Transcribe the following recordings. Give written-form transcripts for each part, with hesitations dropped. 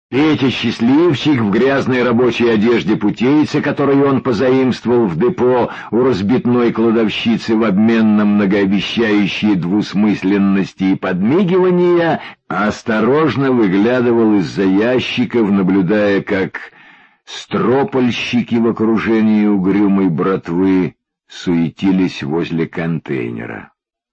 Петя Счастливчик в грязной рабочей одежде путейца, которую он позаимствовал в депо у разбитной кладовщицы в обмен на многообещающие двусмысленности и подмигивания, осторожно выглядывал из-за ящиков, наблюдая, как стропольщики в окружении угрюмой братвы суетились возле контейнера.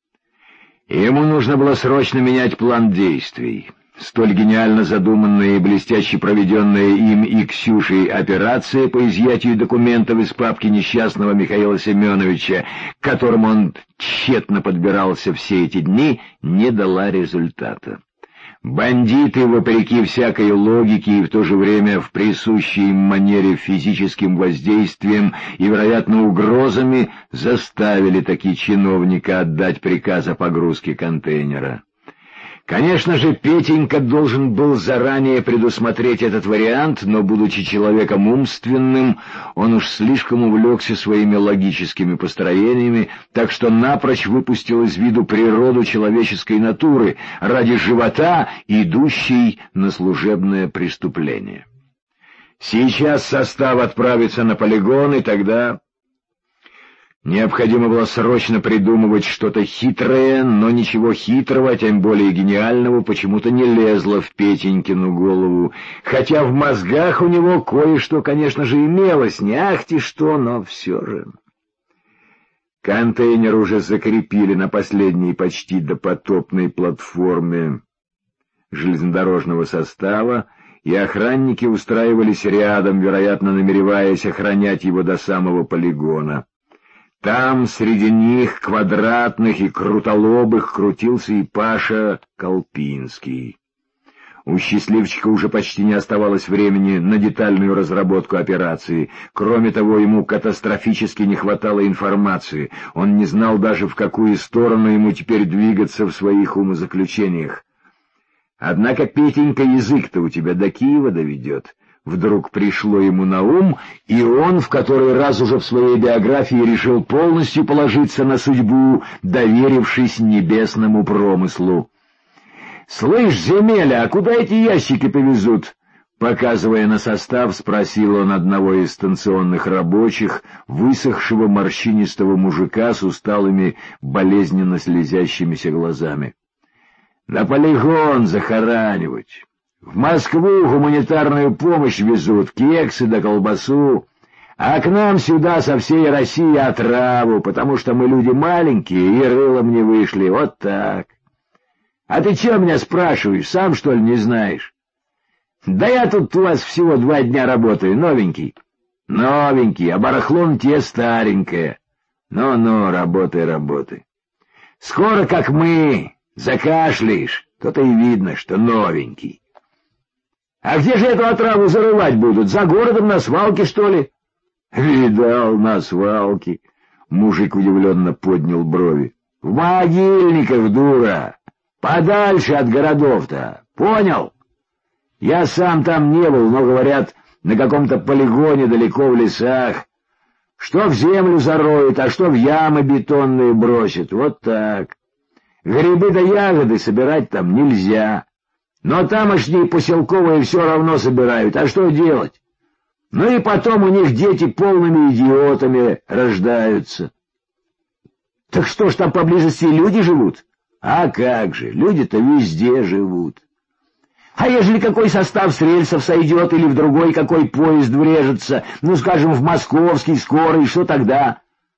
Ему нужно было срочно менять план действий. Столь гениально задуманная и блестяще проведенная им и Ксюшей операция по изъятию документов из папки несчастного Михаила Семеновича, к которому он тщетно подбирался все эти дни, не дала результата. Бандиты, вопреки всякой логике и в то же время в присущей им манере физическим воздействием и, вероятно, угрозами, заставили таки чиновника отдать приказ о погрузке контейнера. Конечно же, Петенька должен был заранее предусмотреть этот вариант, но, будучи человеком умственным, он уж слишком увлекся своими логическими построениями, так что напрочь выпустил из виду природу человеческой натуры ради живота, идущей на служебное преступление. Сейчас состав отправится на полигон, и тогда... Необходимо было срочно придумывать что-то хитрое, но ничего хитрого, тем более гениального, почему-то не лезло в Петенькину голову, хотя в мозгах у него кое-что, конечно же, имелось, не ахти что, но все же. Контейнер уже закрепили на последней почти допотопной платформе железнодорожного состава, и охранники устраивались рядом, вероятно, намереваясь охранять его до самого полигона. Там, среди них, квадратных и крутолобых, крутился и Паша Колпинский. У Счастливчика уже почти не оставалось времени на детальную разработку операции. Кроме того, ему катастрофически не хватало информации. Он не знал даже, в какую сторону ему теперь двигаться в своих умозаключениях. Однако, Петенька, язык-то у тебя до Киева доведет. Вдруг пришло ему на ум, и он в который раз уже в своей биографии решил полностью положиться на судьбу, доверившись небесному промыслу. «Слышь, земеля, а куда эти ящики повезут?» Показывая на состав, спросил он одного из станционных рабочих, высохшего морщинистого мужика с усталыми, болезненно слезящимися глазами. «На полигон захоранивать. В Москву гуманитарную помощь везут, кексы да колбасу, а к нам сюда со всей России отраву, потому что мы люди маленькие и рылом не вышли, вот так. А ты чё меня спрашиваешь, сам что ли не знаешь? Да я тут у вас всего 2 дня работаю, новенький. Новенький, а барахло тебе старенькое. Ну-ну, работай, работай. Скоро, как мы, закашляешь, то-то и видно, что новенький. А где же эту отраву зарывать будут? За городом на свалке, что ли? Видал, на свалке. Мужик удивленно поднял брови. В могильниках, дура. Подальше от городов-то. Понял? Я сам там не был, но, говорят, на каком-то полигоне далеко в лесах. Что в землю зароют, а что в ямы бетонные бросят. Вот так. Грибы да ягоды собирать там нельзя. Но тамошние поселковые все равно собирают, а что делать? Ну и потом у них дети полными идиотами рождаются. Так что ж там поблизости люди живут? А как же, люди-то везде живут. А ежели какой состав с рельсов сойдет или в другой какой поезд врежется, ну, скажем, в московский скорый, что тогда?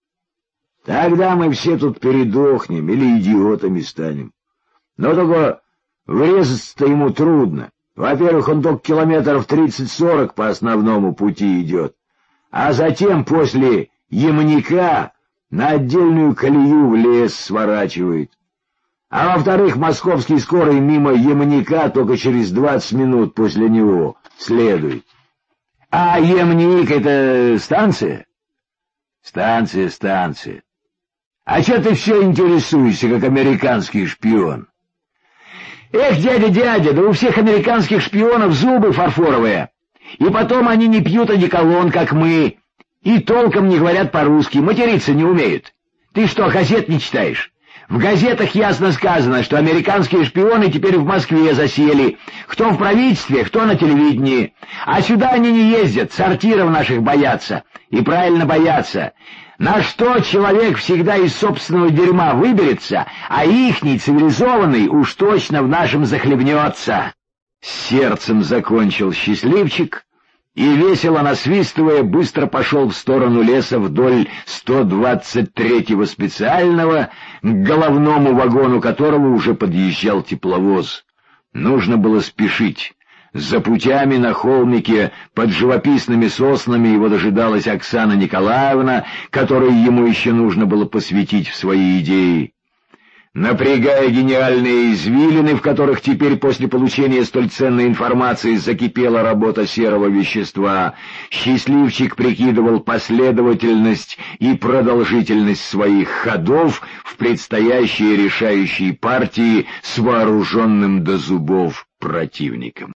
Тогда мы все тут передохнем или идиотами станем. Но только... врезаться-то ему трудно. Во-первых, он только километров 30-40 по основному пути идет, а затем после Ямника на отдельную колею в лес сворачивает. А во-вторых, московский скорый мимо Ямника только через 20 минут после него следует. А Ямник — это станция? Станция. А чё ты все интересуешься, как американский шпион? Эх, дядя, да у всех американских шпионов зубы фарфоровые. И потом они не пьют одеколон, как мы, и толком не говорят по-русски, материться не умеют. Ты что, газет не читаешь? В газетах ясно сказано, что американские шпионы теперь в Москве засели. Кто в правительстве, кто на телевидении. А сюда они не ездят, сортиров наших боятся. И правильно боятся. На что человек всегда из собственного дерьма выберется, а ихний, цивилизованный, уж точно в нашем захлебнется. С сердцем закончил счастливчик и, весело насвистывая, быстро пошел в сторону леса вдоль 123-го специального, к головному вагону которого уже подъезжал тепловоз. Нужно было спешить. За путями на холмике под живописными соснами его дожидалась Оксана Николаевна, которой ему еще нужно было посвятить в свои идеи. Напрягая гениальные извилины, в которых теперь после получения столь ценной информации закипела работа серого вещества, счастливчик прикидывал последовательность и продолжительность своих ходов в предстоящей решающей партии с вооруженным до зубов противником.